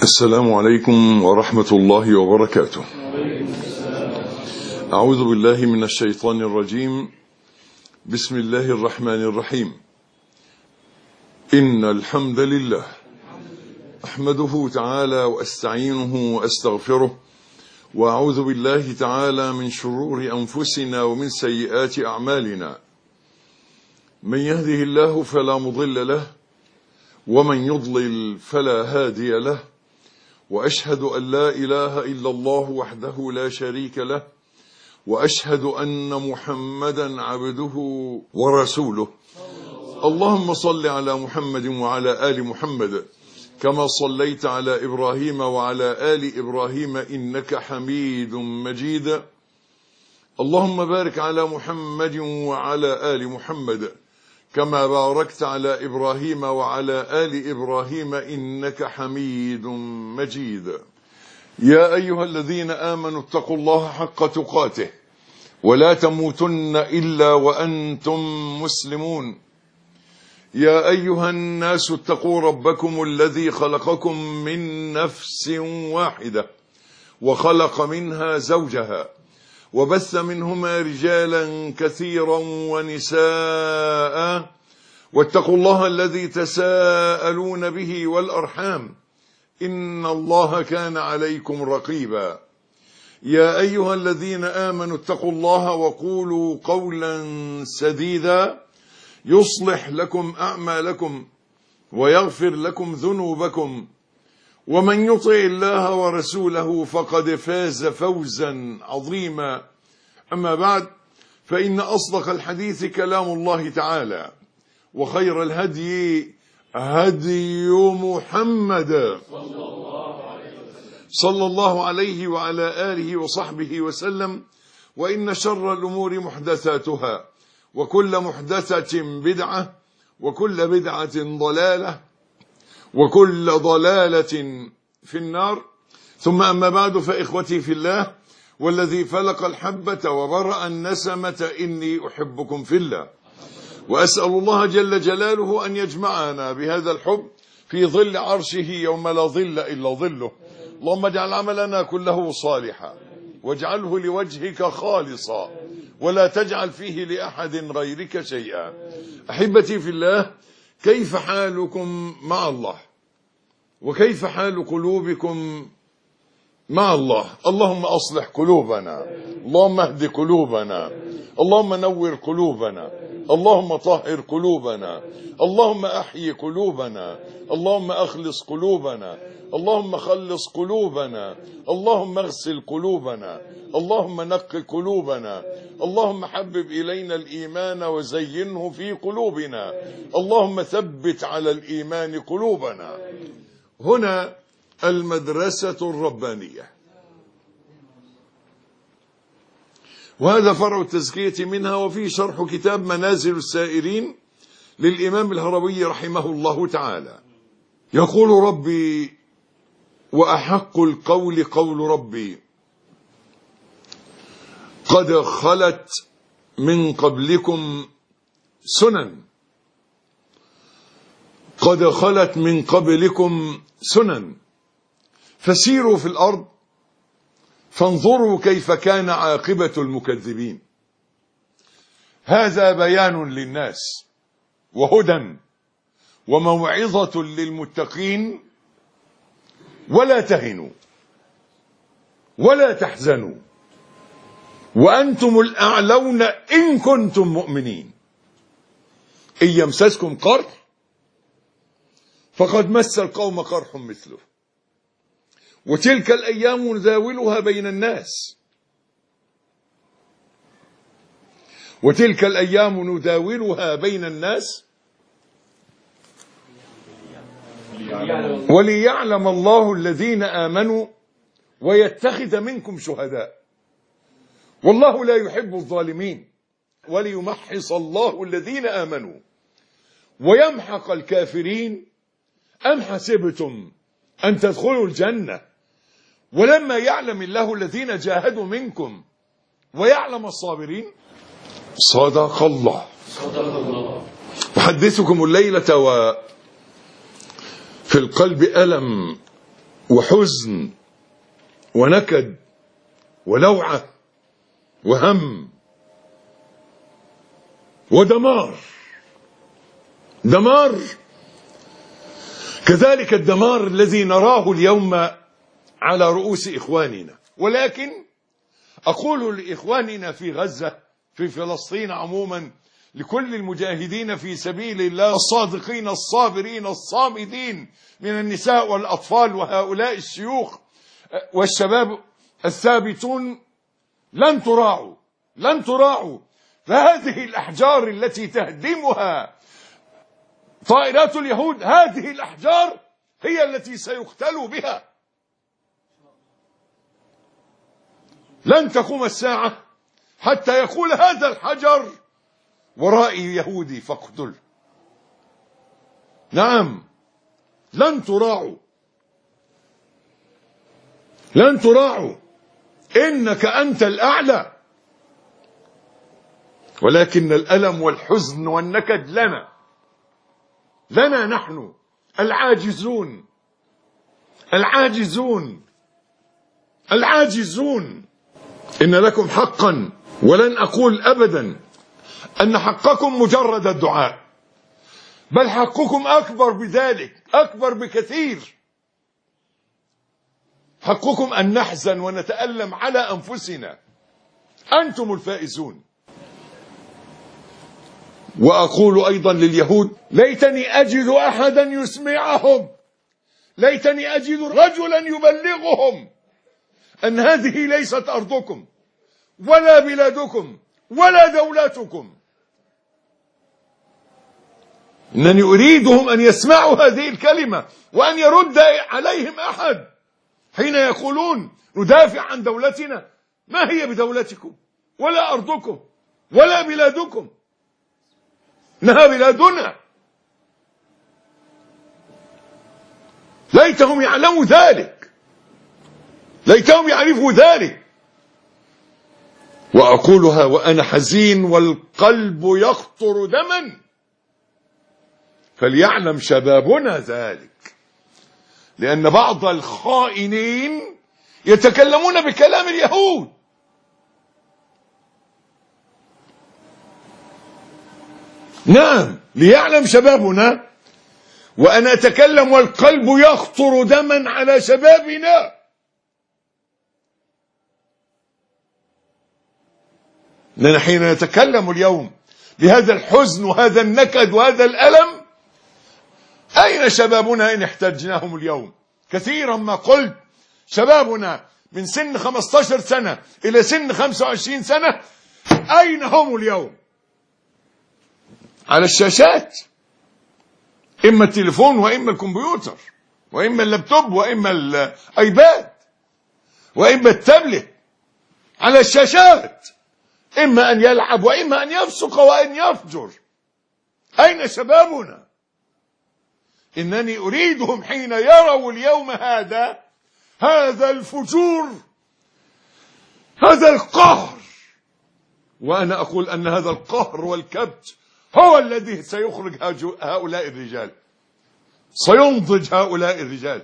السلام عليكم ورحمة الله وبركاته. أعوذ بالله من الشيطان الرجيم. بسم الله الرحمن الرحيم. إن الحمد لله أحمده تعالى وأستعينه وأستغفره، وأعوذ بالله تعالى من شرور أنفسنا ومن سيئات أعمالنا. من يهده الله فلا مضل له، ومن يضلل فلا هادي له، وأشهد أن لا إله إلا الله وحده لا شريك له، وأشهد أن محمدا عبده ورسوله. اللهم صل على محمد وعلى آل محمد كما صليت على إبراهيم وعلى آل إبراهيم إنك حميد مجيد. اللهم بارك على محمد وعلى آل محمد كما باركت على إبراهيم وعلى آل إبراهيم إنك حميد مجيد. يا أيها الذين آمنوا اتقوا الله حق تقاته ولا تموتن إلا وأنتم مسلمون. يا أيها الناس اتقوا ربكم الذي خلقكم من نفس واحدة وخلق منها زوجها وبث منهما رجالا كثيرا ونساء، واتقوا الله الذي تساءلون به والأرحام إن الله كان عليكم رقيبا. يا أيها الذين آمنوا اتقوا الله وقولوا قولا سديدا يصلح لكم أعمالكم ويغفر لكم ذنوبكم، ومن يطع الله ورسوله فقد فاز فوزا عظيما. أما بعد، فإن أصدق الحديث كلام الله تعالى، وخير الهدي هدي محمد صلى الله عليه وعلى آله وصحبه وسلم. وإن شر الأمور محدثاتها، وكل محدثة بدعة، وكل بدعة ضلالة، وكل ضلالة في النار. ثم أما بعد، فإخوتي في الله، والذي فلق الحبة وبرأ النسمة إني أحبكم في الله، وأسأل الله جل جلاله أن يجمعنا بهذا الحب في ظل عرشه يوم لا ظل إلا ظله. اللهم اجعل عملنا كله صالحا، واجعله لوجهك خالصا، ولا تجعل فيه لأحد غيرك شيئا. أحبتي في الله، كيف حالكم مع الله؟ وكيف حال قلوبكم مع الله؟ اللهم أصلح قلوبنا، اللهم اهد قلوبنا، اللهم نور قلوبنا، اللهم طهر قلوبنا، اللهم أحيي قلوبنا، اللهم أخلص قلوبنا، اللهم خلص قلوبنا، اللهم اغسل قلوبنا، اللهم نقي قلوبنا، اللهم حبب إلينا الإيمان وزينه في قلوبنا، اللهم ثبت على الإيمان قلوبنا. هنا المدرسة الربانية، وهذا فرع التزكية منها، وفيه شرح كتاب منازل السائرين للإمام الهروي رحمه الله تعالى. يقول ربي: وأحق القول قول ربي قد خلت من قبلكم سنن، قد خلت من قبلكم سنن فسيروا في الأرض فانظروا كيف كان عاقبة المكذبين. هذا بيان للناس وهدى وموعظة للمتقين. ولا تهنوا ولا تحزنوا وأنتم الأعلون إن كنتم مؤمنين. إن يمسسكم قرح فقد مس القوم قرح مثله، وتلك الأيام نداولها بين الناس، وتلك الأيام نداولها بين الناس وليعلم الله الذين آمنوا ويتخذ منكم شهداء، والله لا يحب الظالمين، وليمحص الله الذين آمنوا ويمحق الكافرين. أم حسبتم أن تدخلوا الجنة ولما يعلم الله الذين جاهدوا منكم ويعلم الصابرين؟ صدق الله. أحدثكم الليلة وفي القلب ألم وحزن ونكد ولوعة وهم ودمار. دمار كذلك الدمار الذي نراه اليوم على رؤوس إخواننا. ولكن أقول لإخواننا في غزة، في فلسطين عموما، لكل المجاهدين في سبيل الله الصادقين الصابرين الصامدين من النساء والأطفال وهؤلاء الشيوخ والشباب الثابتون: لن تراعوا، لن تراعوا. فهذه الأحجار التي تهدمها طائرات اليهود، هذه الأحجار هي التي سيقتلوا بها. لن تقوم الساعة حتى يقول هذا الحجر: ورائي يهودي فاقتل. نعم، لن تراعوا، لن تراعوا، إنك أنت الأعلى. ولكن الألم والحزن والنكد لنا نحن العاجزون، العاجزون، العاجزون. إن لكم حقا، ولن أقول أبدا أن حقكم مجرد الدعاء، بل حقكم أكبر بذلك، أكبر بكثير. حقكم أن نحزن ونتألم على أنفسنا. أنتم الفائزون. وأقول أيضا لليهود: ليتني أجد أحدا يسمعهم، ليتني أجد رجلا يبلغهم أن هذه ليست أرضكم ولا بلادكم ولا دولتكم. إنني أريدهم أن يسمعوا هذه الكلمة، وأن يرد عليهم أحد حين يقولون ندافع عن دولتنا. ما هي بدولتكم ولا أرضكم ولا بلادكم، إنها بلادنا. ليتهم يعلموا ذلك، ليتهم يعرفوا ذلك. وأقولها وأنا حزين والقلب يقطر دما، فليعلم شبابنا ذلك. لأن بعض الخائنين يتكلمون بكلام اليهود. نعم، ليعلم شبابنا. وأنا أتكلم والقلب يخطر دما على شبابنا. لأن حين نتكلم اليوم بهذا الحزن وهذا النكد وهذا الألم، أين شبابنا إن احتاجناهم اليوم؟ كثيرا ما قلت: شبابنا من سن 15 سنة إلى سن 25 سنة أين هم اليوم؟ على الشاشات، إما التليفون وإما الكمبيوتر وإما اللابتوب وإما الآيباد وإما التابلت. على الشاشات، إما أن يلعب وإما أن يفسق وأن يفجر. أين شبابنا؟ إنني أريدهم حين يروا اليوم هذا الفجور، هذا القهر. وأنا أقول أن هذا القهر والكبت هو الذي سيخرج هؤلاء الرجال، سينضج هؤلاء الرجال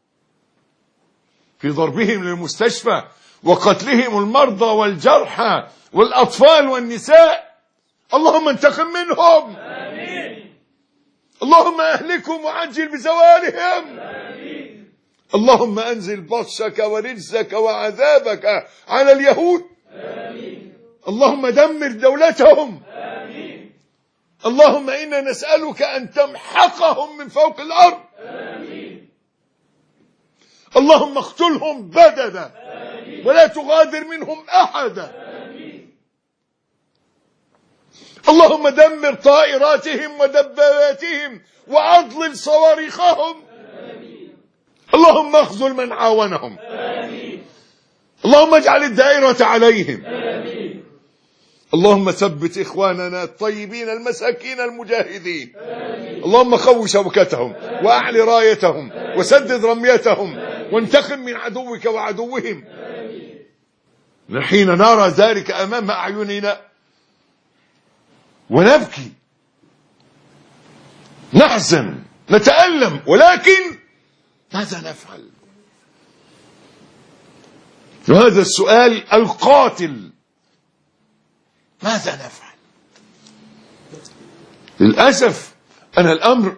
في ضربهم للمستشفى وقتلهم المرضى والجرحى والأطفال والنساء. اللهم انتقم منهم، آمين. اللهم أهلكهم وعجل بزوالهم، آمين. اللهم أنزل بطشك ورجزك وعذابك على اليهود، آمين. اللهم دمر دولتهم، آمين. اللهم إنا نسألك أن تمحقهم من فوق الأرض، آمين. اللهم اقتلهم بددا، آمين. ولا تغادر منهم أحدا، آمين. اللهم دمر طائراتهم ودباباتهم وأضلل صواريخهم، آمين. اللهم اخذل من عاونهم، آمين. اللهم اجعل الدائرة عليهم، آمين. اللهم ثبت إخواننا الطيبين المساكين المجاهدين، آمين. اللهم قو شوكتهم، آمين. وأعل رايتهم، آمين. وسدد رميتهم، آمين. وانتقم من عدوك وعدوهم، آمين. حين نرى ذلك أمام أعيننا ونبكي، نحزن، نتألم، ولكن ماذا نفعل؟ وهذا السؤال القاتل: ماذا نفعل؟ للأسف أن الأمر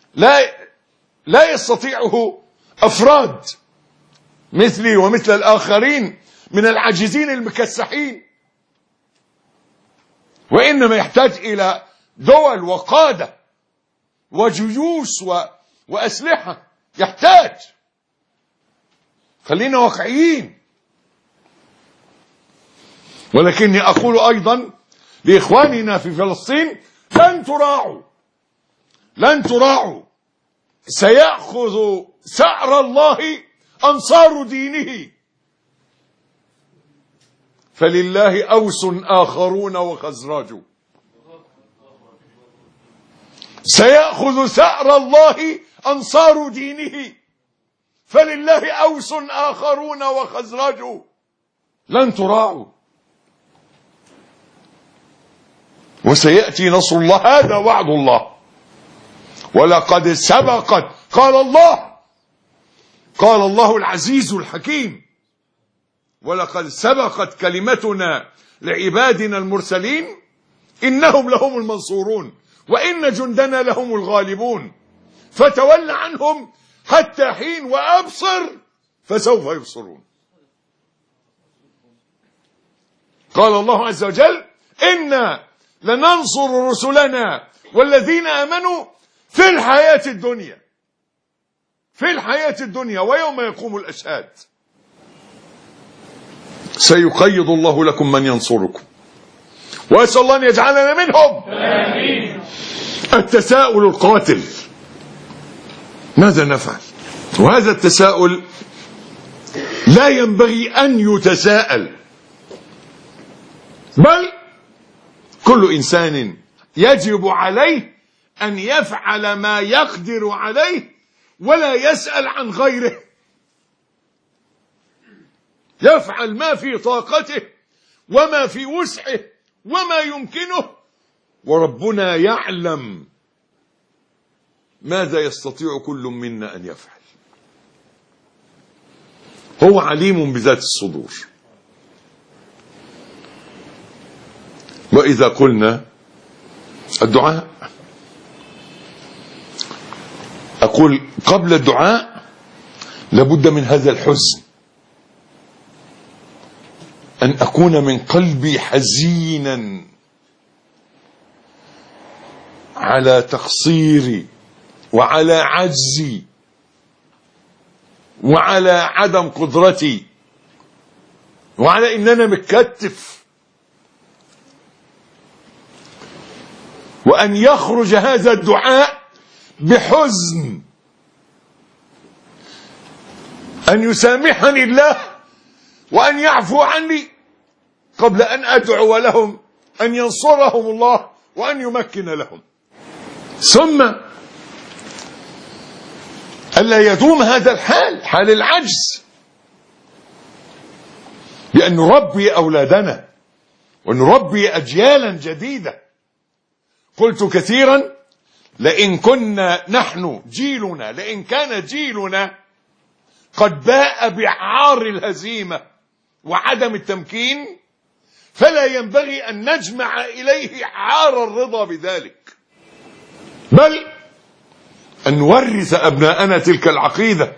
لا يستطيعه أفراد مثلي ومثل الآخرين من العاجزين المكسحين، وإنما يحتاج إلى دول وقادة وجيوش وأسلحة. يحتاج. خلينا واقعيين. ولكني أقول أيضا لإخواننا في فلسطين: لن تراعوا. سيأخذ ثأر الله أنصار دينه، فلله أوس آخرون وخزرج. سيأخذ ثأر الله أنصار دينه، فلله أوس آخرون وخزرج. لن تراعوا. وسيأتي نصر الله، هذا وعد الله. ولقد سبقت، قال الله العزيز الحكيم: ولقد سبقت كلمتنا لعبادنا المرسلين إنهم لهم المنصورون وإن جندنا لهم الغالبون فتول عنهم حتى حين وأبصر فسوف يبصرون. قال الله عز وجل: إنا لننصر رسلنا والذين آمنوا في الحياة الدنيا ويوم يقوم الأشهاد. سيقيض الله لكم من ينصركم، وأسأل الله أن يجعلنا منهم. آمين. التساؤل القاتل: ماذا نفعل؟ وهذا التساؤل لا ينبغي أن يتساءل، بل كل إنسان يجب عليه أن يفعل ما يقدر عليه ولا يسأل عن غيره. يفعل ما في طاقته وما في وسعه وما يمكنه، وربنا يعلم ماذا يستطيع كل منا أن يفعل. هو عليم بذات الصدور. وإذا قلنا الدعاء، أقول قبل الدعاء لابد من هذا الحزن، أن أكون من قلبي حزينا على تقصيري وعلى عجزي وعلى عدم قدرتي وعلى إننا متكتف، وأن يخرج هذا الدعاء بحزن، أن يسامحني الله وأن يعفو عني قبل أن أدعو لهم أن ينصرهم الله وأن يمكن لهم. ثم ألا يدوم هذا الحال، حال العجز، بأن نربي أولادنا ونربي أجيالا جديدة. قلت كثيرا: لئن كنا نحن جيلنا، لئن كان جيلنا قد باء بعار الهزيمة وعدم التمكين، فلا ينبغي أن نجمع إليه عار الرضا بذلك، بل أن نورث أبناءنا تلك العقيدة،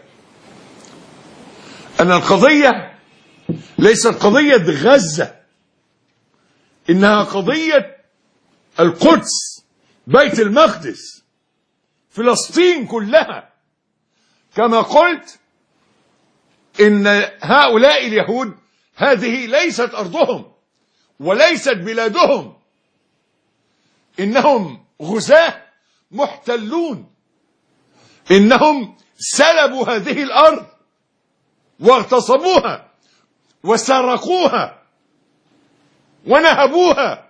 أن القضية ليست قضية غزة، إنها قضية القدس، بيت المقدس، فلسطين كلها. كما قلت إن هؤلاء اليهود هذه ليست أرضهم وليست بلادهم، إنهم غزاة محتلون، إنهم سلبوا هذه الأرض واغتصبوها وسرقوها ونهبوها،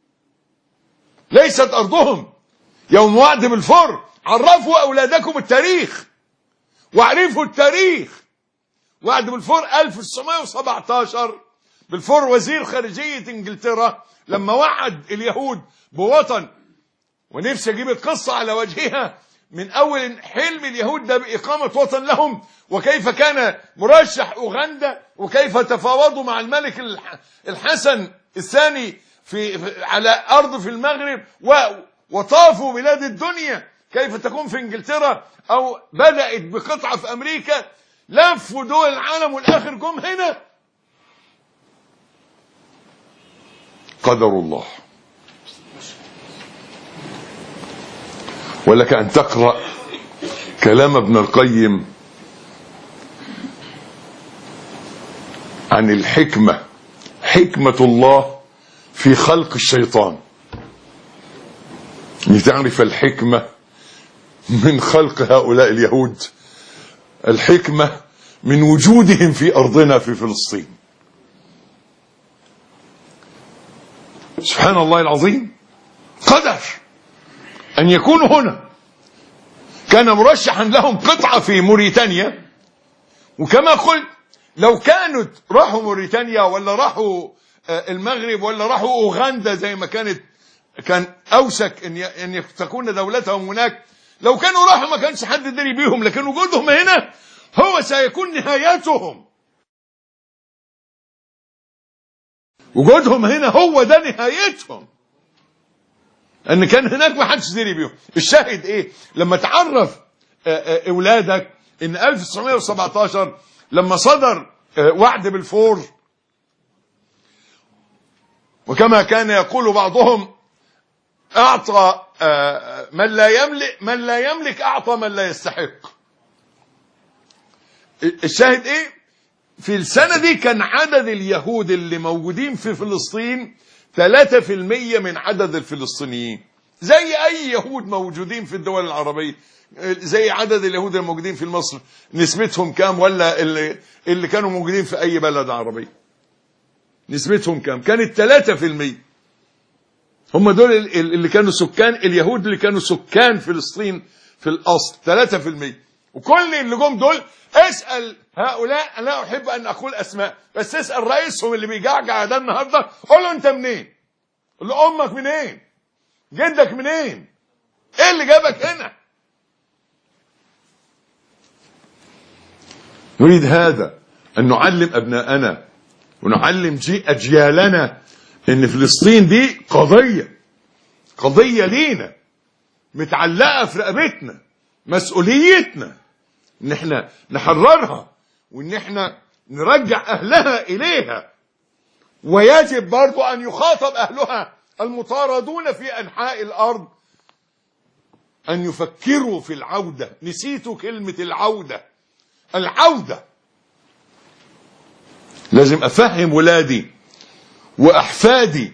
ليست أرضهم. يوم وعد بالفور عرفوا أولادكم التاريخ واعرفوا التاريخ. وعد بالفور 1917 بالفور وزير خارجية انجلترا لما وعد اليهود بوطن، ونفسي اجيب القصة على وجهها من أول حلم اليهود ده بإقامة وطن لهم، وكيف كان مرشح أوغندا، وكيف تفاوضوا مع الملك الحسن الثاني على أرض في المغرب، وطافوا بلاد الدنيا، كيف تكون في انجلترا أو بدأت بقطعة في أمريكا، لفوا دول العالم والآخر جم هنا. قدر الله. ولك أن تقرأ كلام ابن القيم عن الحكمة، حكمة الله في خلق الشيطان، لتعرف الحكمة من خلق هؤلاء اليهود، الحكمة من وجودهم في أرضنا في فلسطين. سبحان الله العظيم، قدر أن يكونوا هنا. كان مرشحا لهم قطعة في موريتانيا، وكما قلت لو كانت راحوا موريتانيا ولا راحوا المغرب ولا راحوا أوغندا زي ما كان أوشك أن تكون دولتهم هناك، لو كانوا راحوا ما كانش حد دري بيهم، لكن وجودهم هنا هو سيكون نهايتهم. وجودهم هنا هو ده نهايتهم، ان كان هناك ما حدش دري بيهم. الشاهد ايه؟ لما تعرف اولادك ان 1917 لما صدر وعد بالفور، وكما كان يقول بعضهم اعطى من لا يملك اعطى من لا يستحق. الشاهد ايه؟ في السنة دي كان عدد اليهود اللي موجودين في فلسطين 3% من عدد الفلسطينيين، زي اي يهود موجودين في الدول العربية، زي عدد اليهود الموجودين في مصر نسبتهم كام، ولا اللي كانوا موجودين في اي بلد عربي نسبتهم كام؟ كانت 3%. هم دول اللي كانوا سكان اليهود، اللي كانوا سكان فلسطين في الاصل 3%. وكل اللي جم دول اسأل هؤلاء، لا احب ان اقول اسماء، بس اسأل رئيسهم اللي بيجعجع ده النهارده، قول له انت منين؟ قول له امك منين؟ جدك منين؟ ايه اللي جابك هنا؟ نريد هذا ان نعلم ابناءنا ونعلم اجيالنا ان فلسطين دي قضية لينا، متعلقة في رقبتنا، مسؤوليتنا ان احنا نحررها، وان احنا نرجع اهلها اليها. ويجب برضو ان يخاطب اهلها المطاردون في انحاء الارض ان يفكروا في العودة. نسيتوا كلمة العودة. لازم افهم ولادي واحفادي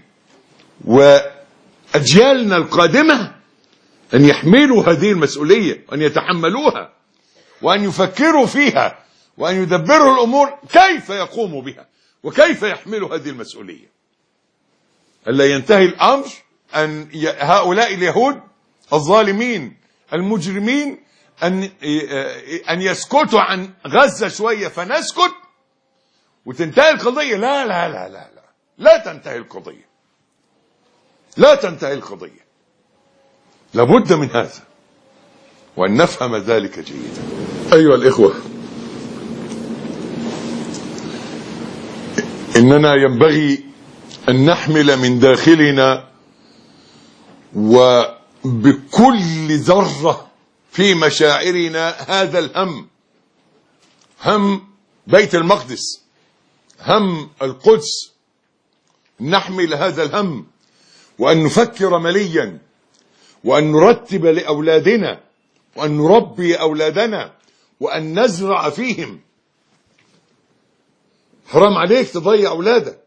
واجيالنا القادمة ان يحملوا هذه المسؤولية، وان يتحملوها، وأن يفكروا فيها، وأن يدبروا الأمور كيف يقوموا بها، وكيف يحملوا هذه المسؤولية. ألا ينتهي الأمر أن هؤلاء اليهود الظالمين المجرمين أن يسكتوا عن غزة شوية فنسكت وتنتهي القضية. لا لا لا لا لا، لا تنتهي القضية، لا تنتهي القضية. لابد من هذا، وأن نفهم ذلك جيدا. أيها الإخوة، إننا ينبغي أن نحمل من داخلنا وبكل ذرة في مشاعرنا هذا الهم، هم بيت المقدس، هم القدس. نحمل هذا الهم، وأن نفكر مليا، وأن نرتب لأولادنا، وأن نربي أولادنا، وأن نزرع فيهم. حرام عليك تضيع أولادك.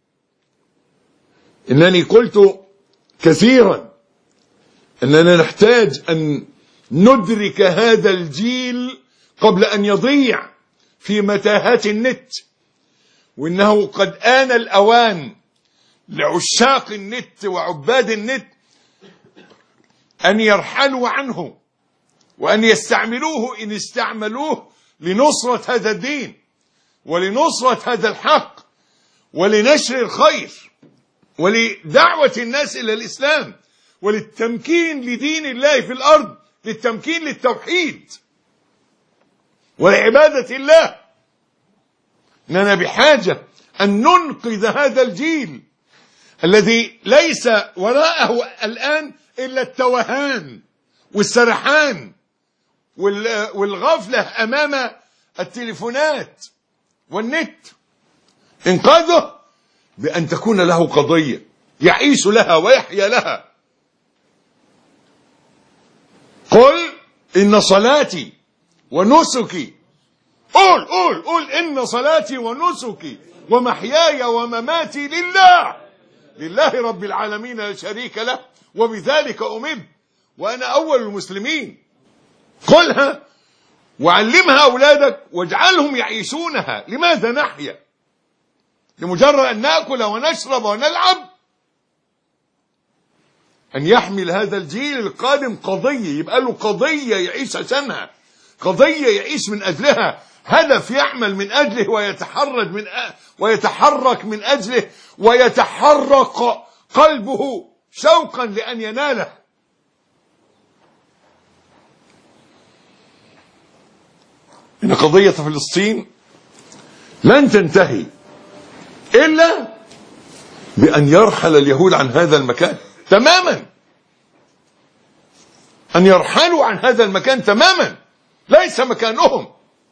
إنني قلت كثيرا أننا نحتاج أن ندرك هذا الجيل قبل أن يضيع في متاهات النت، وإنه قد آن الأوان لعشاق النت وعباد النت أن يرحلوا عنه، وأن يستعملوه إن استعملوه لنصرة هذا الدين، ولنصرة هذا الحق، ولنشر الخير، ولدعوة الناس إلى الإسلام، وللتمكين لدين الله في الأرض. للتمكين للتوحيد ولعبادة الله. إننا بحاجة أن ننقذ هذا الجيل الذي ليس وراءه الآن إلا التوهان والسرحان والغفلة أمام التليفونات والنت. انقاذه بأن تكون له قضية يعيش لها ويحيا لها. قل إن صلاتي ونسكي، قول إن صلاتي ونسكي ومحياي ومماتي لله رب العالمين لا شريك له وبذلك أمرت وأنا أول المسلمين. قلها وعلمها أولادك واجعلهم يعيشونها. لماذا نحيا؟ لمجرد أن نأكل ونشرب ونلعب؟ أن يحمل هذا الجيل القادم قضية، يبقى له قضية يعيش عشانها، قضية يعيش من أجلها، هدف يعمل من أجله ويتحرك من أجله ويتحرك قلبه شوقا لأن يناله. إن قضية فلسطين لن تنتهي إلا بأن يرحل اليهود عن هذا المكان تماما، أن يرحلوا عن هذا المكان تماما، ليس مكانهم.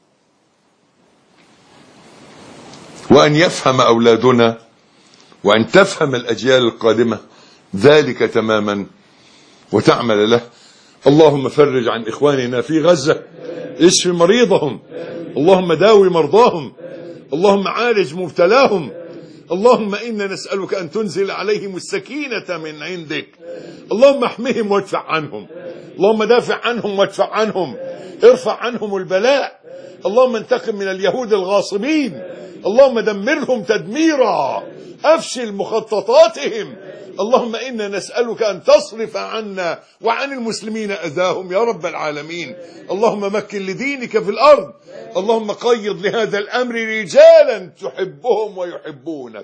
وأن يفهم أولادنا وأن تفهم الأجيال القادمة ذلك تماما وتعمل له. اللهم فرج عن إخواننا في غزة، اشف مريضهم، اللهم داوي مرضاهم، اللهم عالج مبتلاهم. اللهم إنا نسألك أن تنزل عليهم السكينة من عندك. اللهم احمهم وادفع عنهم، اللهم دافع عنهم وادفع عنهم، ارفع عنهم البلاء. اللهم انتقم من اليهود الغاصبين، اللهم دمرهم تدميرا، أفشل مخططاتهم. اللهم إنا نسألك أن تصرف عنا وعن المسلمين أذاهم يا رب العالمين. اللهم مكن لدينك في الأرض، اللهم قيض لهذا الأمر رجالا تحبهم ويحبونك.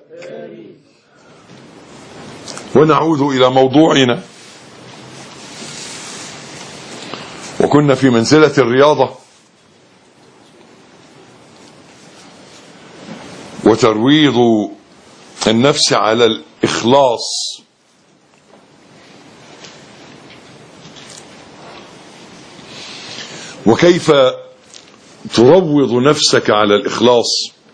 ونعود إلى موضوعنا، وكنا في منزلة الرياضة وترويض النفس على الإخلاص. وكيف تروض نفسك على الإخلاص.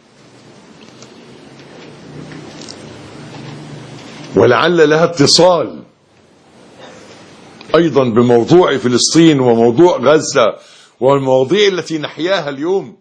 ولعل لها اتصال أيضا بموضوع فلسطين وموضوع غزة والمواضيع التي نحياها اليوم.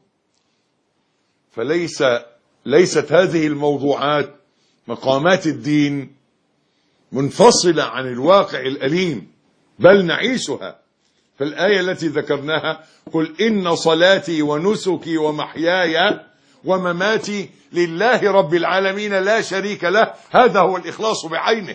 فليست هذه الموضوعات مقامات الدين منفصلة عن الواقع الأليم، بل نعيشها. فالآية التي ذكرناها قل إن صلاتي ونسكي ومحياي ومماتي لله رب العالمين لا شريك له، هذا هو الإخلاص بعينه.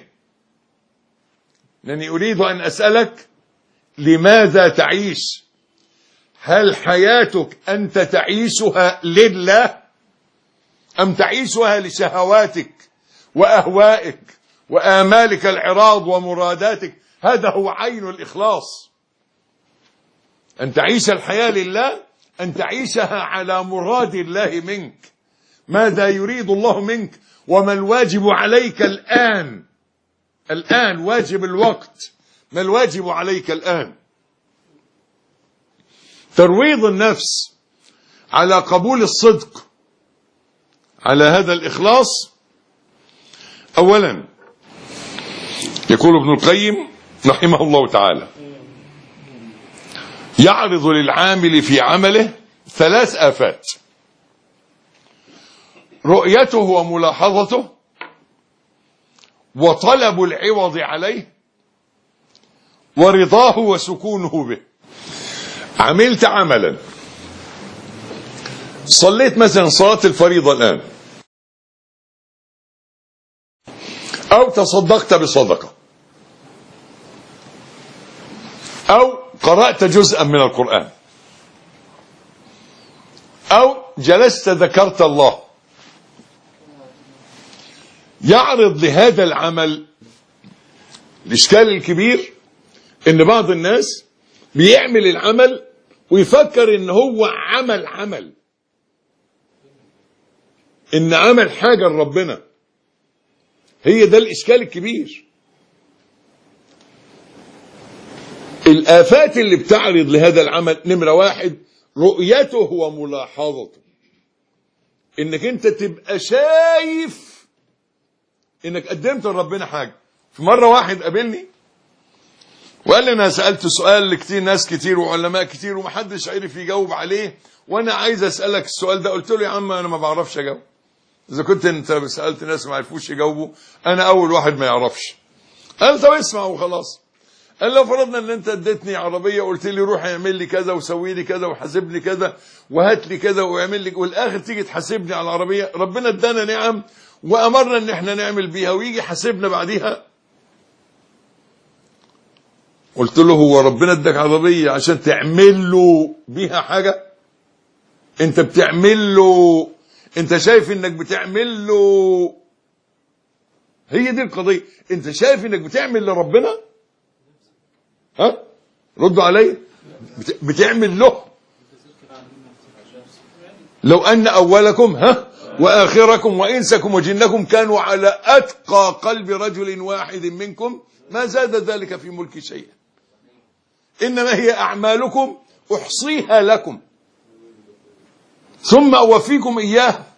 لأني أريد أن أسألك لماذا تعيش؟ هل حياتك أنت تعيشها لله أم تعيشها لشهواتك وأهوائك وآمالك العراض ومراداتك؟ هذا هو عين الإخلاص، أن تعيش الحياة لله، أن تعيشها على مراد الله منك. ماذا يريد الله منك وما الواجب عليك الآن واجب الوقت، ما الواجب عليك الآن؟ ترويض النفس على قبول الصدق على هذا الإخلاص. أولا يقول ابن القيم رحمه الله تعالى يعرض للعامل في عمله 3 آفات: رؤيته وملاحظته، وطلب العوض عليه، ورضاه وسكونه به. عملت عملا، صليت مثلا صلاة الفريضة الآن، أو تصدقت بصدقة، أو قرأت جزءا من القرآن، أو جلست ذكرت الله. يعرض لهذا العمل الإشكال الكبير إن بعض الناس بيعمل العمل ويفكر ان هو عمل ان عمل حاجة لربنا. هي ده الاشكال الكبير. الآفات اللي بتعرض لهذا العمل: نمرة 1 رؤيته وملاحظته، انك انت تبقى شايف انك قدمت لربنا حاجة. في مرة واحد قابلني وقال لي: انا سألت سؤال لكتير ناس كتير وعلماء كتير ومحدش عرف يجاوب عليه، وانا عايز اسألك السؤال ده. قلت له: يا عم انا ما بعرفش اجاوب. اذا كنت انت سألت ناس ما عرفوش يجاوبوا، انا اول واحد ما يعرفش. قال: طب اسمع وخلاص. قال: لو فرضنا ان انت اديتني عربيه وقلت لي روح اعمل لي كذا وسوي لي كذا وحاسب لي كذا وهات لي كذا واعمل لي، والاخر تيجي تحاسبني على العربيه، ربنا ادانا نعم وامرنا ان احنا نعمل بيها ويجي حاسبنا بعديها. قلت له: هو ربنا اداك عربيه عشان تعمل له بيها حاجه؟ انت بتعمل له، انت شايف انك بتعمل له، هي دي القضيه. انت شايف انك بتعمل لربنا؟ ها؟ ردوا علي. بتعمل له. لو أن أولكم وآخركم وإنسكم وجنكم كانوا على أتقى قلب رجل واحد منكم ما زاد ذلك في ملك شيئا، إنما هي أعمالكم أحصيها لكم ثم أوفيكم إياها.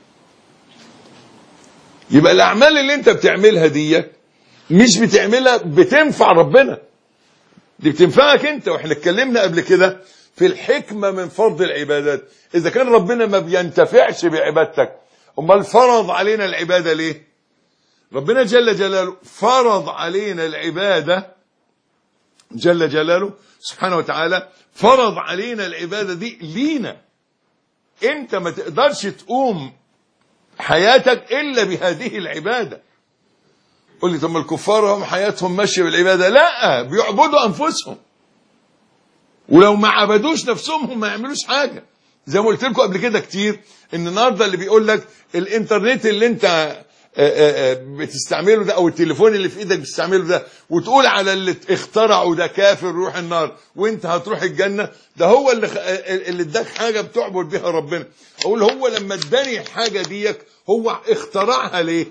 يبقى الأعمال اللي أنت بتعملها دي مش بتعملها بتنفع ربنا، دي بتنفعك انت. واحنا اتكلمنا قبل كده في الحكمة من فرض العبادات. اذا كان ربنا ما بينتفعش بعبادتك، امال فرض علينا العبادة ليه؟ ربنا جل جلاله فرض علينا العبادة، جل جلاله سبحانه وتعالى فرض علينا العبادة دي لينا. انت ما تقدرش تقوم حياتك الا بهذه العبادة. قل لي: طب الكفار هم حياتهم ماشيه بالعباده؟ لا، بيعبدوا انفسهم، ولو ما عبدوش نفسهم هم ما يعملوش حاجه. زي ما قلت لكم قبل كده كتير ان النهارده اللي بيقول لك الانترنت اللي انت بتستعمله ده او التليفون اللي في ايدك بتستعمله ده، وتقول على اللي اخترعه ده كافر روح النار وانت هتروح الجنه، ده هو اللي اداك حاجه بتعبد بها ربنا. اقول هو لما اداني الحاجه ديك هو اخترعها ليه؟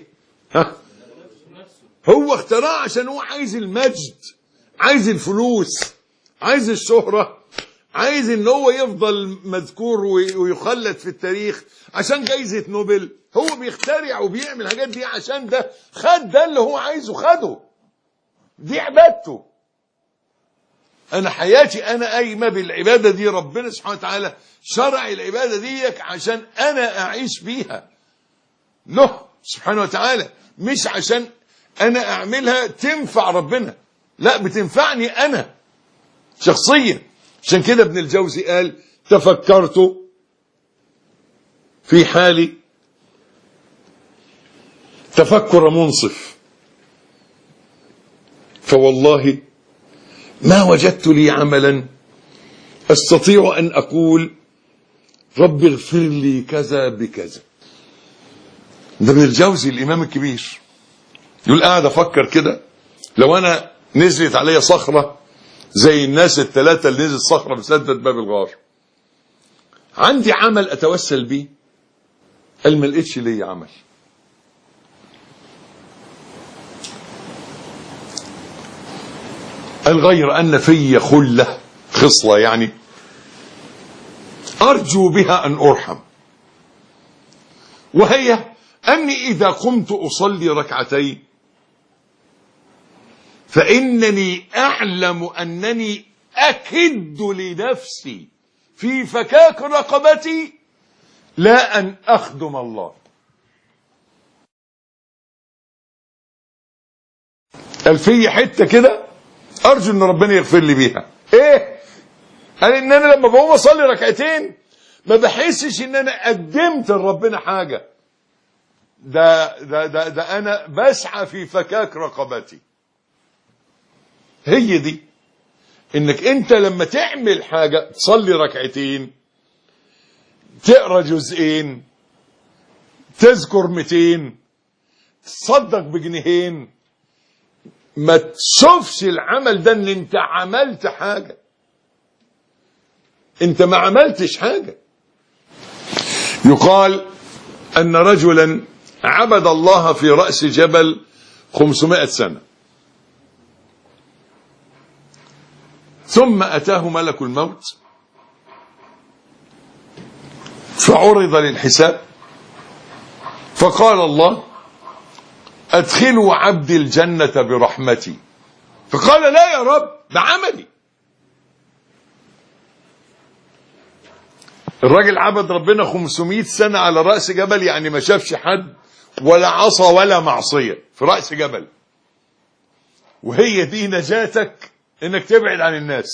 هو اخترعها عشان هو عايز المجد، عايز الفلوس، عايز الشهرة، عايز ان هو يفضل مذكور ويخلد في التاريخ عشان جايزة نوبل. هو بيخترع وبيعمل الحاجات دي عشان ده خد ده اللي هو عايزه خده، دي عبادته. انا حياتي انا قايمه بالعباده دي، ربنا سبحانه وتعالى شرع العباده ديك عشان انا اعيش بيها له سبحانه وتعالى، مش عشان انا اعملها تنفع ربنا، لا بتنفعني انا شخصيا. عشان كده ابن الجوزي قال: تفكرت في حالي تفكر منصف، فوالله ما وجدت لي عملا استطيع ان اقول رب اغفر لي كذا بكذا. ده ابن الجوزي الامام الكبير يقول: قاعد افكر كده، لو انا نزلت عليا صخره زي الناس الثلاثه اللي نزلت صخره بسدة باب الغار، عندي عمل اتوسل بيه؟ قال: ما لقيتش لي عمل. قال: غير ان في خصله يعني ارجو بها ان ارحم، وهي اني اذا قمت اصلي ركعتين فانني اعلم انني اكد لنفسي في فكاك رقبتي لا ان اخدم الله. قال: في حته كده ارجو ان ربنا يغفر لي بيها. ايه؟ قال: ان انا لما بقوم اصلي ركعتين ما بحسش ان انا قدمت لربنا حاجه، ده انا بسعى في فكاك رقبتي. هي دي انك انت لما تعمل حاجه، تصلي ركعتين، تقرا جزئين، تذكر 200، تصدق ب2، ما تشوفش العمل ده ان انت عملت حاجه، انت ما عملتش حاجة. يقال ان رجلا عبد الله في رأس جبل 500 سنة، ثم أتاه ملك الموت فعرض للحساب، فقال الله أدخلوا عبدي الجنة برحمتي، فقال لا يا رب ده عملي. الراجل عبد ربنا 500 سنة على رأس جبل، يعني ما شافش حد ولا عصى ولا معصية في رأس جبل، وهي دي نجاتك انك تبعد عن الناس.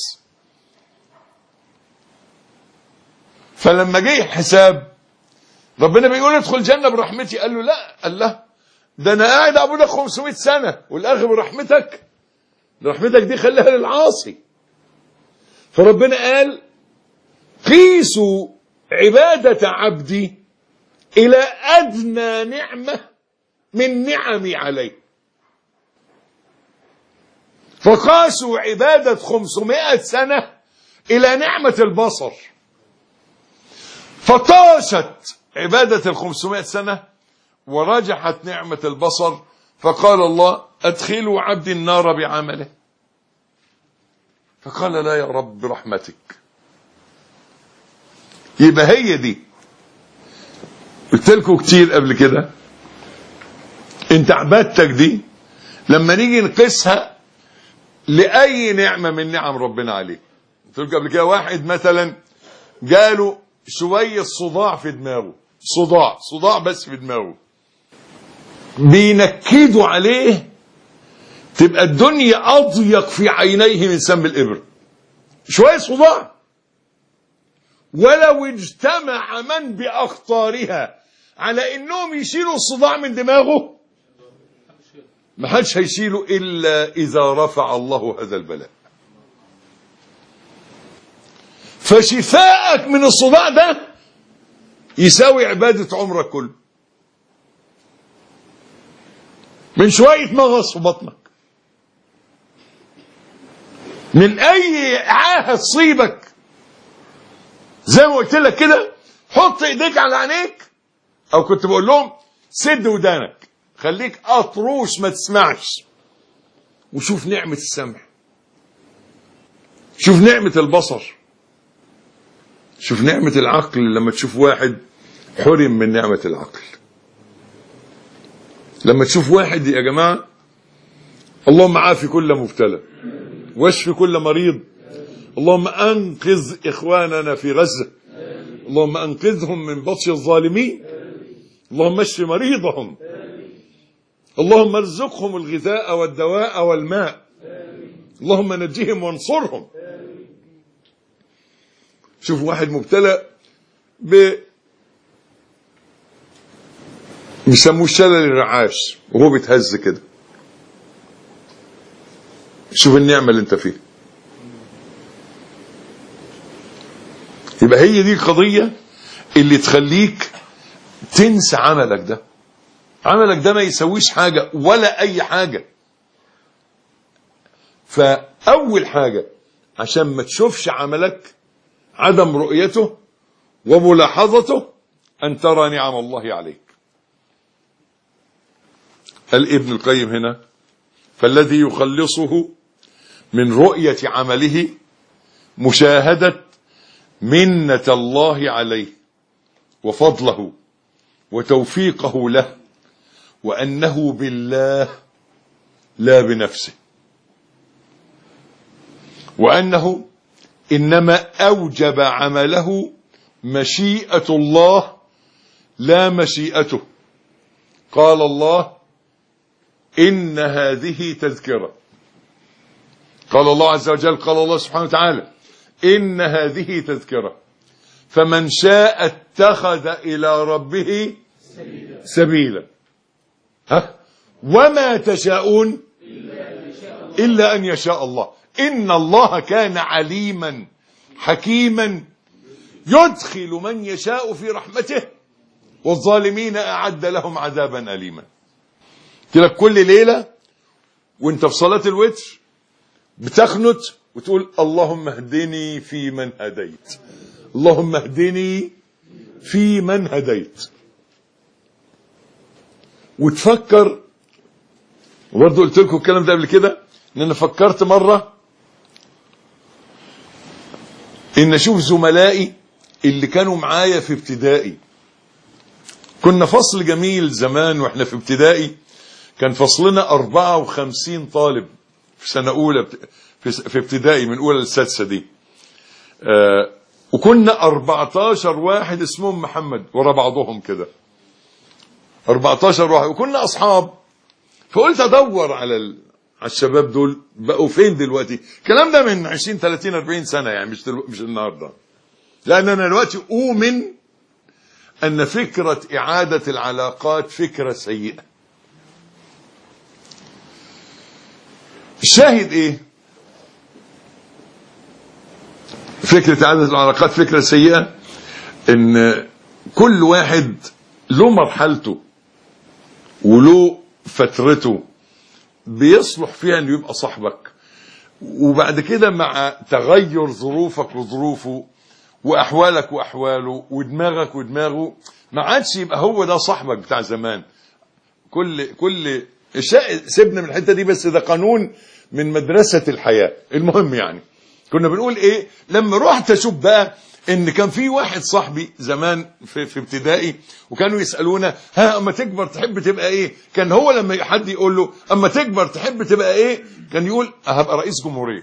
فلما جه الحساب ربنا بيقول ادخل الجنة برحمتي، قال له لا، قال له ده انا قاعد اعبدك 500 سنة والاخر برحمتك، رحمتك دي خليها للعاصي. فربنا قال قيسوا عبادة عبدي إلى أدنى نعمة من نعمي عليه، فقاسوا عبادة 500 سنة إلى نعمة البصر، فطاشت عبادة 500 سنة ورجحت نعمة البصر، فقال الله أدخلوا عبدي النار بعمله، فقال لا يا رب برحمتك. يبقى هي دي قلت لكم كتير قبل كده، انت عبادتك دي لما نيجي نقيسها لأي نعمة من نعم ربنا عليك. قلت لكم قبل كده واحد مثلا جاله شوية صداع في دماغه، صداع بس في دماغه، بينكدوا عليه تبقى الدنيا أضيق في عينيه من سم الإبر، شوية صداع، ولو اجتمع من بأخطارها على انهم يشيلوا الصداع من دماغه ما حدش هيشيله الا اذا رفع الله هذا البلاء. فشفاءك من الصداع ده يساوي عبادة عمرك كله، من شوية مغص في بطنك، من اي عاهة تصيبك، زي ما قلت لك كده حط ايديك على عينيك، او كنت بقول لهم سد ودانك، خليك اطروش ما تسمعش، وشوف نعمة السمع، شوف نعمة البصر، شوف نعمة العقل. لما تشوف واحد حرم من نعمة العقل، لما تشوف واحد يا جماعة، اللهم عافي كل مبتلى واشفي كل مريض، اللهم أنقذ إخواننا في غزة، اللهم أنقذهم من بطش الظالمين، اللهم اشف مريضهم، اللهم ارزقهم الغذاء والدواء والماء، اللهم نجيهم وانصرهم. شوف واحد مبتلى بيسموه شلل الرعاش وهو بيتهز كده، شوف النعمة اللي انت فيها. يبقى هي دي القضية اللي تخليك تنسى عملك ده. عملك ده ما يسويش حاجة ولا أي حاجة. فأول حاجة عشان ما تشوفش عملك عدم رؤيته وملاحظته، أن ترى نعم الله عليك. قال ابن القيم هنا فالذي يخلصه من رؤية عمله مشاهدة منة الله عليه وفضله وتوفيقه له، وأنه بالله لا بنفسه، وأنه إنما أوجب عمله مشيئة الله لا مشيئته. قال الله إن هذه تذكرة، قال الله عز وجل، قال الله سبحانه وتعالى إن هذه تذكرة فمن شاء اتخذ إلى ربه سبيلا. وما تشاءون إلا أن يشاء الله، إن الله كان عليما حكيما يدخل من يشاء في رحمته والظالمين أعد لهم عذابا أليما. كده كل ليلة وانت في صلاة الوتر بتخنت وتقول اللهم اهدني في من هديت، اللهم اهدني في من هديت. وتفكر، وبرضه قلت لكم الكلام ده قبل كده، ان انا فكرت مرة ان اشوف زملائي اللي كانوا معايا في ابتدائي. كنا فصل جميل زمان واحنا في ابتدائي، كان فصلنا 54 طالب في سنة اولى في ابتدائي، من اولى للسادسة دي. وكنا 14 واحد اسمهم محمد ورا بعضهم كده، 14 واحد، وكنا اصحاب. فقلت ادور على الشباب دول بقوا فين دلوقتي. الكلام ده من 20 30 40 سنة يعني، مش النهارده. لان انا دلوقتي اؤمن ان فكرة اعادة العلاقات فكرة سيئة. الشاهد ايه؟ فكرة اعادة العلاقات فكرة سيئة، ان كل واحد له مرحلته وله فترته بيصلح فيها انه يبقى صاحبك، وبعد كده مع تغير ظروفك وظروفه واحوالك واحواله ودماغك ودماغه ما عادش يبقى هو ده صاحبك بتاع زمان. كل سيبنا من الحته دي، بس ده قانون من مدرسه الحياه. المهم يعني كنا بنقول ايه لما رحت اشوف بقى ان كان في واحد صاحبي زمان في ابتدائي، وكانوا يسالونا ها اما تكبر تحب تبقى ايه. كان هو لما حد يقول له اما تكبر تحب تبقى ايه، كان يقول هبقى رئيس جمهوريه،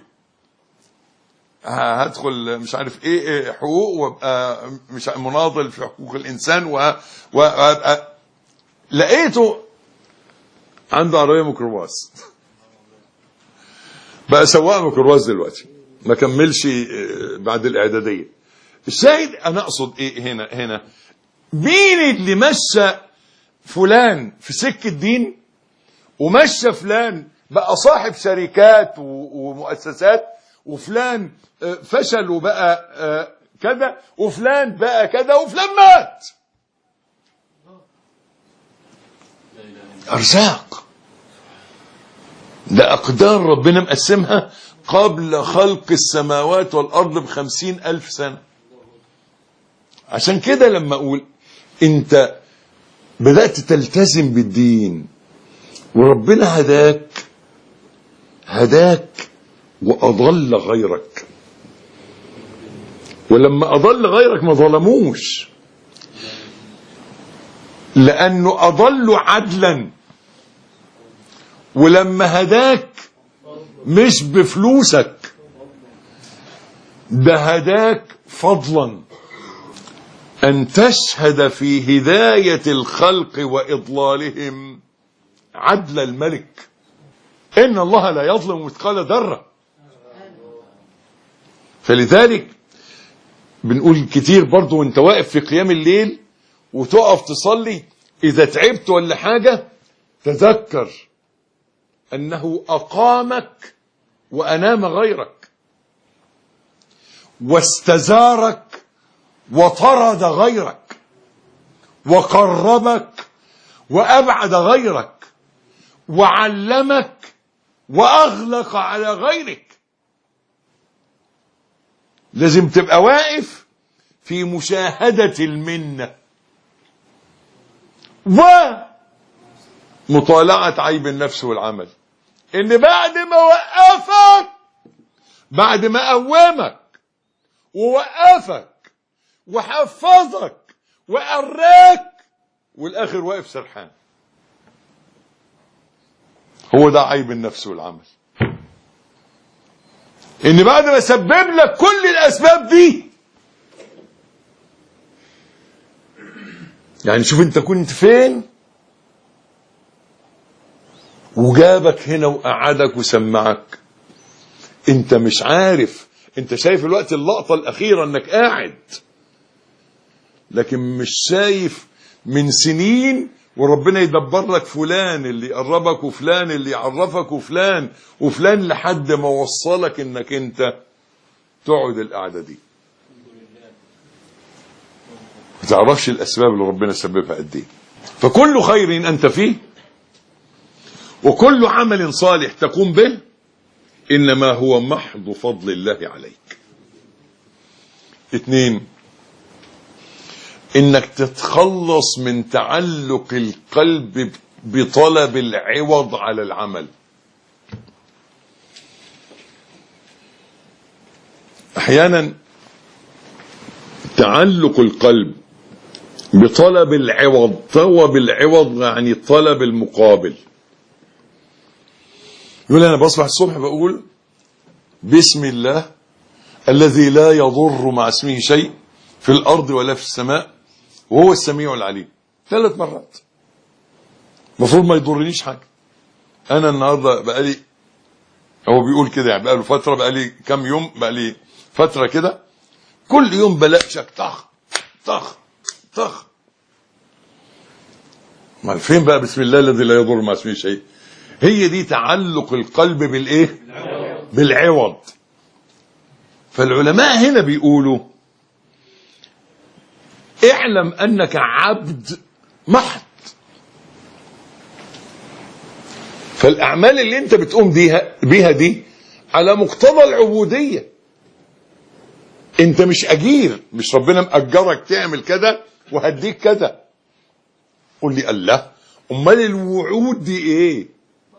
هدخل مش عارف ايه حقوق، وابقى مش مناضل في حقوق الانسان، وابقى. لقيته عنده عربيه ميكروباص، بقى سواق ميكروباص دلوقتي، ما كملش بعد الاعداديه. الشاهد انا اقصد ايه هنا مين اللي مشى فلان في سكه دين، ومشى فلان بقى صاحب شركات ومؤسسات، وفلان فشل وبقى كذا، وفلان بقى كذا، وفلان مات. أرزاق، ده أقدار ربنا مقسمها قبل خلق السماوات والأرض ب50,000 سنة. عشان كده لما أقول أنت بدأت تلتزم بالدين وربنا هداك وأضل غيرك، ولما أضل غيرك ما ظلموش، لأنه أضلوا عدلا. ولما هداك مش بفلوسك، ده هداك فضلا أن تشهد في هداية الخلق وإضلالهم عدل الملك. إن الله لا يظلم مثقال ذرة. فلذلك بنقول كتير برضو وانت واقف في قيام الليل وتقف تصلي، إذا تعبت ولا حاجة تذكر أنه أقامك وأنام غيرك، واستزارك وطرد غيرك، وقربك وأبعد غيرك، وعلمك وأغلق على غيرك. لازم تبقى واقف في مشاهدة المنة ومطالعة عيب النفس والعمل. إن بعد ما وقفك، بعد ما قومك ووقفك وحفظك وقراك، والآخر واقف سرحان، هو ده عيب النفس والعمل. إن بعد ما سبب لك كل الأسباب دي، يعني شوف انت كنت فين وجابك هنا وقعدك وسمعك، انت مش عارف. انت شايف الوقت اللقطة الأخيرة انك قاعد، لكن مش شايف من سنين وربنا يدبر لك فلان اللي يقربك، وفلان اللي يعرفك، وفلان لحد ما وصلك انك انت تقعد القعدة دي. ما تعرفش الأسباب اللي ربنا سببها قد ايه. فكل خير أنت فيه، وكل عمل صالح تقوم به، إنما هو محض فضل الله عليك. 2، إنك تتخلص من تعلق القلب بطلب العوض على العمل. أحيانا تعلق القلب بطلب العوض، طلب العوض يعني طلب المقابل. يقول أنا بصبح الصبح بقول بسم الله الذي لا يضر مع اسمه شيء في الأرض ولا في السماء وهو السميع العليم 3 مرات. المفروض ما يضرنيش حاجة. أنا النهاردة بقالي، هو بيقول كده يعني بقاله فترة، بقالي كام يوم، بقالي فترة كده كل يوم بلاقشك طخ طخ طخ. ما فين بقى بسم الله الذي لا يضر مع اسمه شيء؟ هي دي تعلق القلب بالايه؟ بالعوض. فالعلماء هنا بيقولوا اعلم انك عبد محض. فالاعمال اللي انت بتقوم بيها دي على مقتضى العبودية. انت مش اجير، مش ربنا مأجرك تعمل كذا وهديك كذا. قل لي الله، امال الوعود دي ايه؟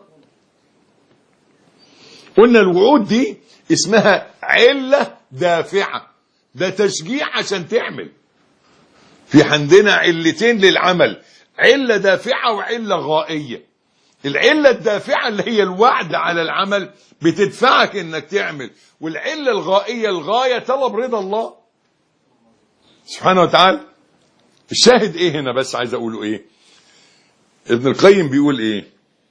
قلنا الوعود دي اسمها علة دافعة، ده تشجيع عشان تعمل. في عندنا علتين للعمل، علة دافعة وعلة غائية. العلة الدافعة اللي هي الوعد على العمل بتدفعك انك تعمل، والعلة الغائية الغاية طلب رضا الله سبحانه وتعالى. الشاهد ايه هنا؟ بس عايز اقوله ايه؟ ابن القيم بيقول ايه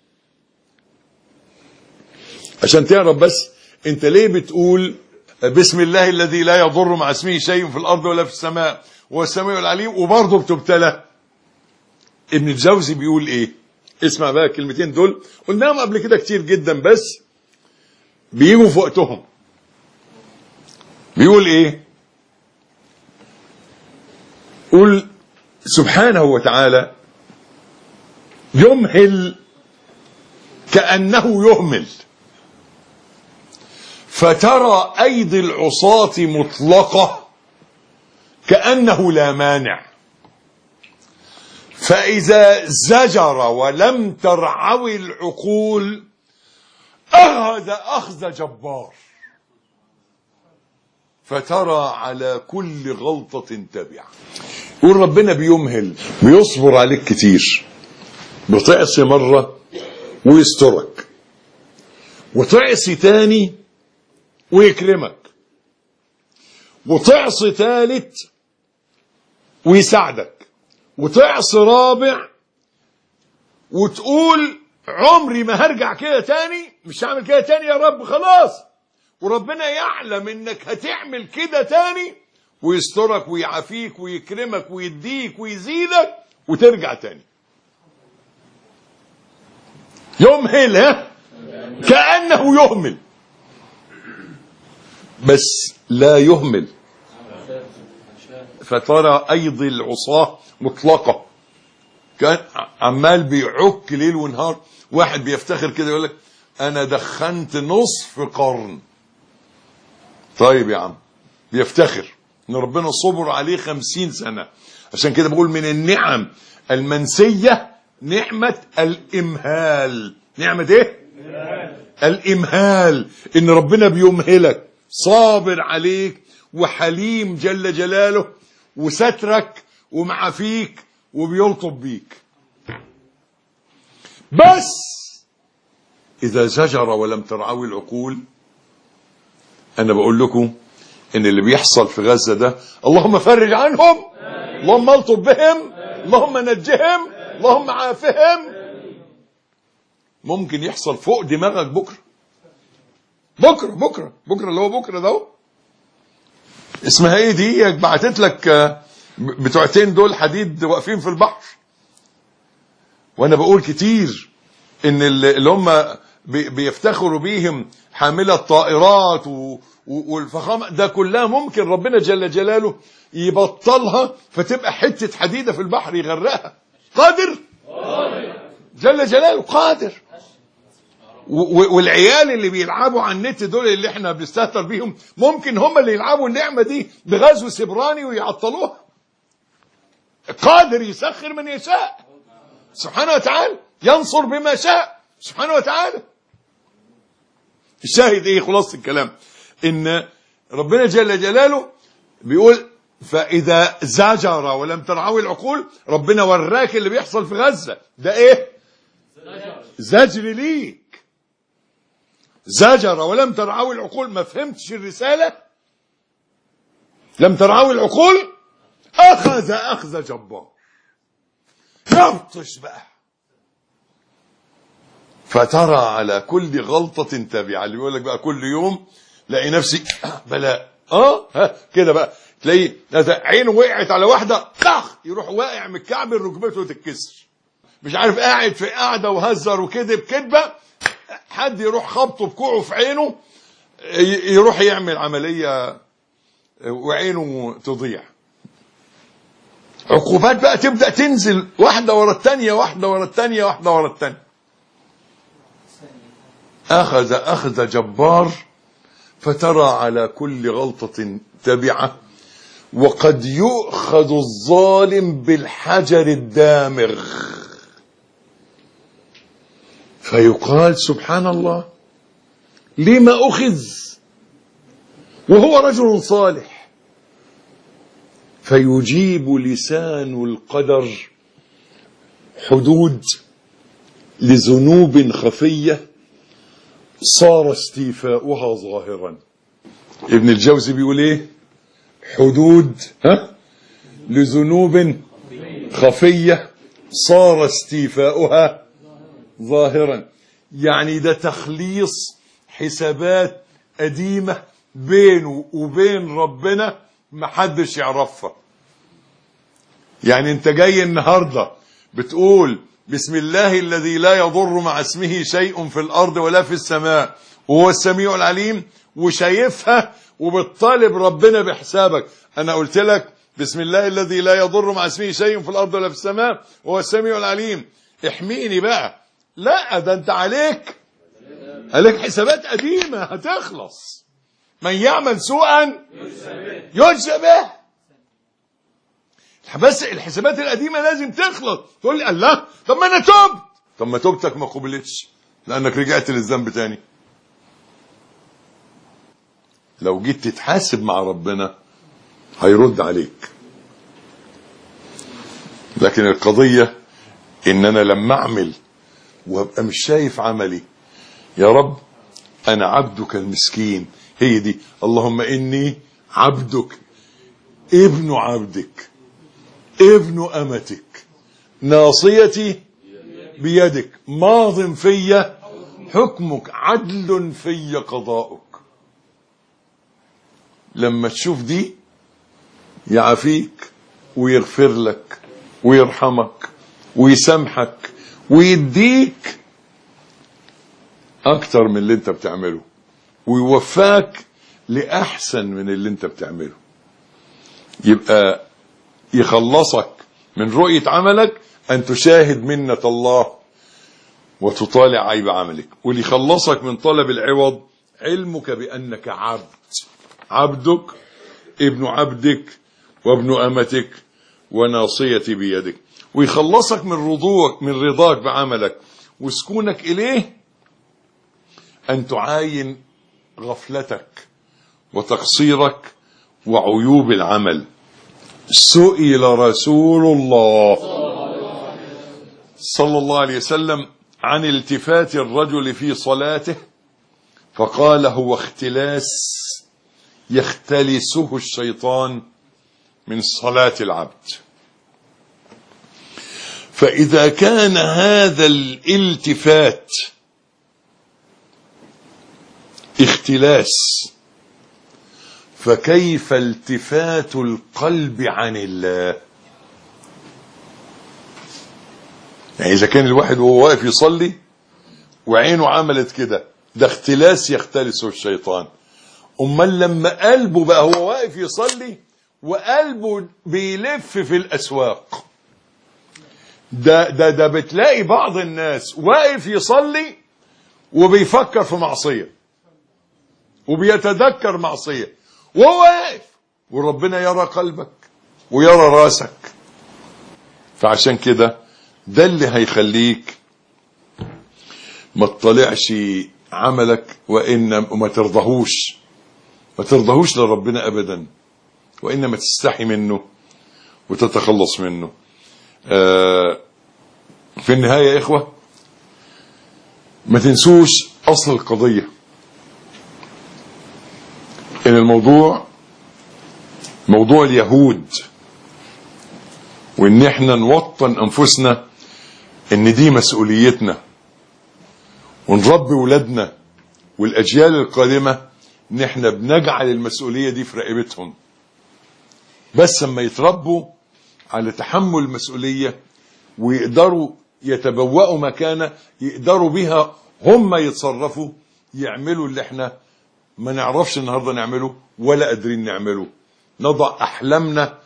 عشان تعرف بس انت ليه بتقول بسم الله الذي لا يضر مع اسمه شيء في الارض ولا في السماء وهو السميع العليم وبرضه بتبتلى. ابن الجوزي بيقول ايه؟ اسمع بقى الكلمتين دول، قلناهم قبل كده كتير جدا بس بيجوا في وقتهم. بيقول ايه؟ قل سبحانه وتعالى يمهل كأنه يهمل، فترى أيدي العصاة مطلقة كأنه لا مانع، فإذا زجر ولم ترعوي العقول أخذ أخذ جبار، فترى على كل غلطة تبعة. يقول ربنا بيمهل، بيصبر عليك كتير، بتعصي مرة ويسترك، وتعصي تاني ويكرمك، وتعصي ثالث ويساعدك، وتعصي رابع وتقول عمري ما هرجع كده تاني، مش هعمل كده تاني يا رب خلاص، وربنا يعلم انك هتعمل كده تاني ويسترك ويعافيك ويكرمك ويديك ويزيدك وترجع تاني. يمهل، ها؟ كأنه يهمل، بس لا يهمل. فترى أيدي العصاة مطلقة، كان عمال بيعك ليل ونهار. واحد بيفتخر كده يقول لك أنا دخنت نصف قرن. طيب يا عم، بيفتخر إن ربنا صبر عليه 50 سنة. عشان كده بقول من النعم المنسية نعمة الإمهال. نعمة إيه؟ الإمهال، إن ربنا بيمهلك، صابر عليك وحليم جل جلاله، وسترك ومعافيك وبيلطف بيك. بس إذا زجر ولم ترعوي العقول، أنا بقول لكم إن اللي بيحصل في غزة ده اللهم فرج عنهم، اللهم الطف بهم، اللهم نجهم، اللهم عافهم، ممكن يحصل فوق دماغك بكرة بكرة بكرة بكرة اللي هو بكرة ده. اسمها ايه دي؟ بعتت لك بتوعتين دول حديد واقفين في البحر. وانا بقول كتير ان اللي هم بيفتخروا بيهم حاملة الطائرات والفخامة ده كلها ممكن ربنا جل جلاله يبطلها فتبقى حتة حديدة في البحر يغرقها. قادر جل جلاله، قادر. والعيال اللي بيلعبوا على النت دول اللي احنا بنستهتر بيهم ممكن هم اللي يلعبوا النعمة دي بغزو سبراني ويعطلوها. قادر يسخر من يشاء سبحانه وتعالى، ينصر بما شاء سبحانه وتعالى. الشاهد ايه؟ خلاص الكلام ان ربنا جل جلاله بيقول فاذا زجر ولم ترعوا العقول. ربنا وراك اللي بيحصل في غزة ده ايه؟ زجر ليك. زجر ولم ترعوا العقول. ما فهمتش الرسالة؟ لم ترعوا العقول. اخذ جبار. يبطش بقى. فترى على كل غلطة تبعة. اللي بيقول لك بقى كل يوم لاقي نفسي بلاء كده بقى تلاقي عينه وقعت على واحدة يروح واقع من الكعب ركبته تتكسر. مش عارف قاعد في قاعدة وهزر وكذب كذبة حد يروح خبطه بكوعه في عينه يروح يعمل عملية وعينه تضيع. عقوبات بقى تبدأ تنزل واحدة ورا الثانية واحدة ورا الثانية واحدة ورا الثانية. أخذ جبار. فترى على كل غلطة تبعة. وقد يؤخذ الظالم بالحجر الدامغ فيقال سبحان الله لما أخذ وهو رجل صالح. فيجيب لسان القدر حدود لذنوب خفية صار استيفاؤها ظاهرا. ابن الجوزي بيقول ايه؟ حدود لذنوب خفية صار استيفاؤها ظاهرا. يعني ده تخليص حسابات قديمة بينه وبين ربنا محدش يعرفها. يعني انت جاي النهاردة بتقول بسم الله الذي لا يضر مع اسمه شيء في الأرض ولا في السماء وهو السميع العليم وشايفها وبتطالب ربنا بحسابك. أنا قلت لك بسم الله الذي لا يضر مع اسمه شيء في الأرض ولا في السماء وهو السميع العليم احميني بقى. لا ده انت عليك حسابات قديمة هتخلص. من يعمل سوءا يجزى به. بس الحسابات القديمة لازم تخلص. تقول لي الله طب ما انا تبت. طب ما توبتك ما قبلتش لانك رجعت للذنب تاني. لو جيت تتحاسب مع ربنا هيرد عليك. لكن القضية ان انا لما اعمل وابقى مش شايف عملي يا رب انا عبدك المسكين. هي دي اللهم اني عبدك ابن عبدك ابن امتك ناصيتي بيدك ماض في حكمك عدل في قضاؤك. لما تشوف دي يعافيك ويغفر لك ويرحمك ويسامحك ويديك اكتر من اللي انت بتعمله ويوفاك لأحسن من اللي انت بتعمله. يبقى يخلصك من رؤية عملك أن تشاهد منة الله وتطالع عيب عملك. واللي يخلصك من طلب العوض علمك بأنك عبدك ابن عبدك وابن أمتك وناصيتي بيدك. ويخلصك من رضاك بعملك وسكونك إليه أن تعاين غفلتك وتقصيرك وعيوب العمل. سئل رسول الله صلى الله عليه وسلم عن التفات الرجل في صلاته فقال هو اختلاس يختلسه الشيطان من صلاة العبد. فإذا كان هذا الالتفات اختلاس فكيف التفات القلب عن الله؟ يعني إذا كان الواحد وهو واقف يصلي وعينه عملت كده ده اختلاس يختلسه الشيطان. أمال لما قلبه بقى هو واقف يصلي وقلبه بيلف في الأسواق ده بتلاقي بعض الناس واقف يصلي وبيفكر في معصية وبيتذكر معصية وهو واقف، وربنا يرى قلبك ويرى راسك. فعشان كده ده اللي هيخليك ما تطلعش عملك وما ترضهوش لربنا ابدا، وانما تستحي منه وتتخلص منه. في النهاية يا إخوة ما تنسوش أصل القضية، إن الموضوع موضوع اليهود، وإن إحنا نوطن أنفسنا إن دي مسؤوليتنا، ونربي ولادنا والأجيال القادمة إن إحنا بنجعل المسؤولية دي في رقبتهم. بس لما يتربوا على تحمل المسؤولية ويقدروا يتبوأوا مكانة يقدروا بها هم يتصرفوا، يعملوا اللي احنا ما نعرفش النهاردة نعمله ولا قادرين نعمله. نضع أحلامنا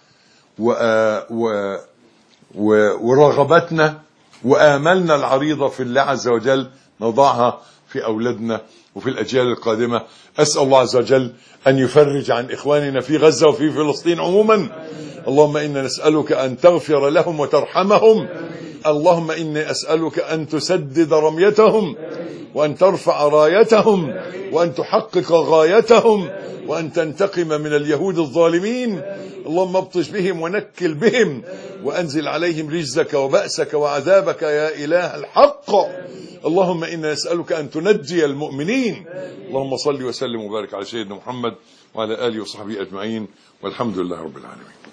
ورغباتنا وآمالنا العريضة في الله عز وجل نضعها في أولادنا وفي الأجيال القادمة. أسأل الله عز وجل أن يفرج عن إخواننا في غزة وفي فلسطين عموما. اللهم إنا نسألك أن تغفر لهم وترحمهم. اللهم إني أسألك أن تسدد رميتهم، وأن ترفع رايتهم، وأن تحقق غايتهم، وأن تنتقم من اليهود الظالمين. اللهم ابطش بهم ونكل بهم، وأنزل عليهم رجزك وبأسك وعذابك يا إله الحق. اللهم إنا نسألك أن تنجي المؤمنين. اللهم صل وسلم وبارك على سيدنا محمد وعلى آله وصحبه أجمعين، والحمد لله رب العالمين.